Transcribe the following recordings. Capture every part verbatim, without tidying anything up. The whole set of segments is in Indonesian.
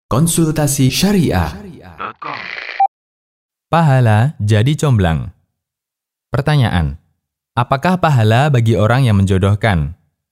Konsultasi Syariah. Pahala jadi comblang. Pertanyaan: apakah pahala bagi orang yang menjodohkan?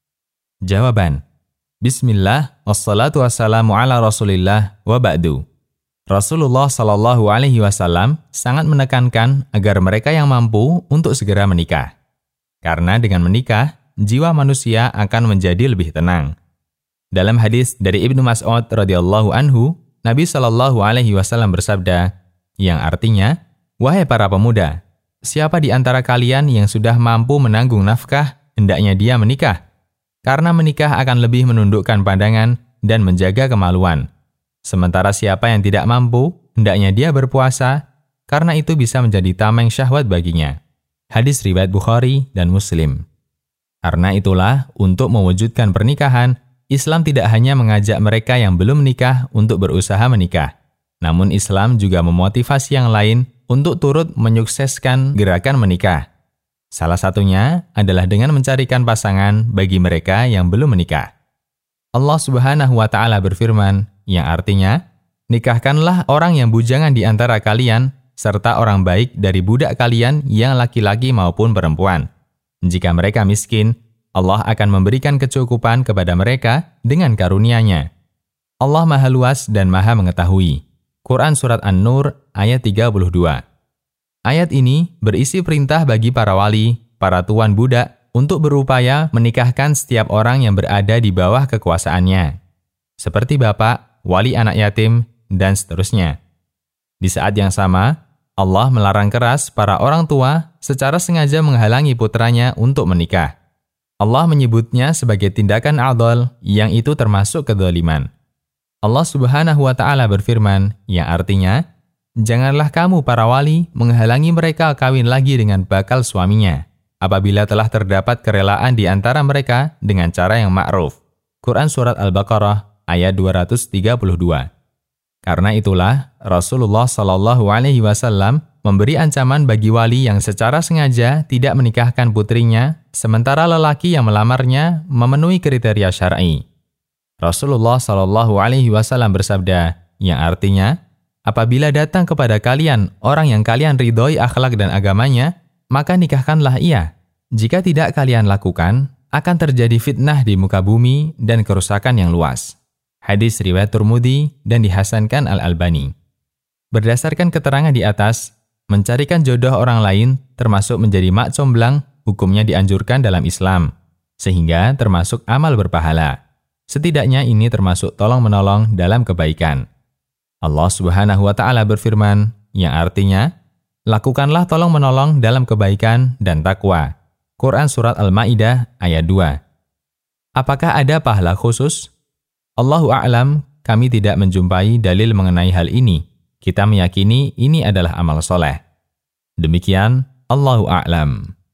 Jawaban: Bismillah, wassalatu wassalamu ala rasulillah, wa ba'du. Rasulullah Shallallahu Alaihi Wasallam sangat menekankan agar mereka yang mampu untuk segera menikah. Karena dengan menikah, jiwa manusia akan menjadi lebih tenang. Dalam hadis dari Ibnu Mas'ud radhiyallahu anhu, Nabi Shallallahu Alaihi Wasallam bersabda, yang artinya, wahai para pemuda, siapa di antara kalian yang sudah mampu menanggung nafkah, hendaknya dia menikah. Karena menikah akan lebih menundukkan pandangan dan menjaga kemaluan. Sementara siapa yang tidak mampu, hendaknya dia berpuasa, karena itu bisa menjadi tameng syahwat baginya. Hadis riwayat Bukhari dan Muslim. Karena itulah, untuk mewujudkan pernikahan, Islam tidak hanya mengajak mereka yang belum menikah untuk berusaha menikah. Namun Islam juga memotivasi yang lain untuk turut menyukseskan gerakan menikah. Salah satunya adalah dengan mencarikan pasangan bagi mereka yang belum menikah. Allah Subhanahu wa Ta'ala berfirman, yang artinya, nikahkanlah orang yang bujangan di antara kalian, serta orang baik dari budak kalian yang laki-laki maupun perempuan. Jika mereka miskin, Allah akan memberikan kecukupan kepada mereka dengan karunia-Nya. Allah Maha Luas dan Maha Mengetahui. Quran Surat An-Nur ayat tiga puluh dua. Ayat ini berisi perintah bagi para wali, para tuan budak, untuk berupaya menikahkan setiap orang yang berada di bawah kekuasaannya. Seperti bapak, wali anak yatim, dan seterusnya. Di saat yang sama, Allah melarang keras para orang tua secara sengaja menghalangi putranya untuk menikah. Allah menyebutnya sebagai tindakan adol yang itu termasuk kedzaliman. Allah Subhanahu wa Ta'ala berfirman, yang artinya, janganlah kamu para wali menghalangi mereka kawin lagi dengan bakal suaminya, apabila telah terdapat kerelaan di antara mereka dengan cara yang ma'ruf. Quran Surat Al-Baqarah ayat dua ratus tiga puluh dua. Karena itulah, Rasulullah Shallallahu Alaihi Wasallam memberi ancaman bagi wali yang secara sengaja tidak menikahkan putrinya, sementara lelaki yang melamarnya memenuhi kriteria syar'i. Rasulullah Shallallahu Alaihi Wasallam bersabda, yang artinya, apabila datang kepada kalian orang yang kalian ridhoi akhlak dan agamanya, maka nikahkanlah ia. Jika tidak kalian lakukan, akan terjadi fitnah di muka bumi dan kerusakan yang luas. Hadis riwayat Tirmidzi dan dihasankan Al-Albani. Berdasarkan keterangan di atas, mencarikan jodoh orang lain termasuk menjadi mak comblang, hukumnya dianjurkan dalam Islam, sehingga termasuk amal berpahala. Setidaknya ini termasuk tolong-menolong dalam kebaikan. Allah Subhanahu wa Ta'ala berfirman, yang artinya, lakukanlah tolong-menolong dalam kebaikan dan takwa. Quran Surat Al-Ma'idah ayat dua. Apakah ada pahala khusus? Allahu a'lam, kami tidak menjumpai dalil mengenai hal ini. Kita meyakini ini adalah amal soleh. Demikian, Allahu a'lam.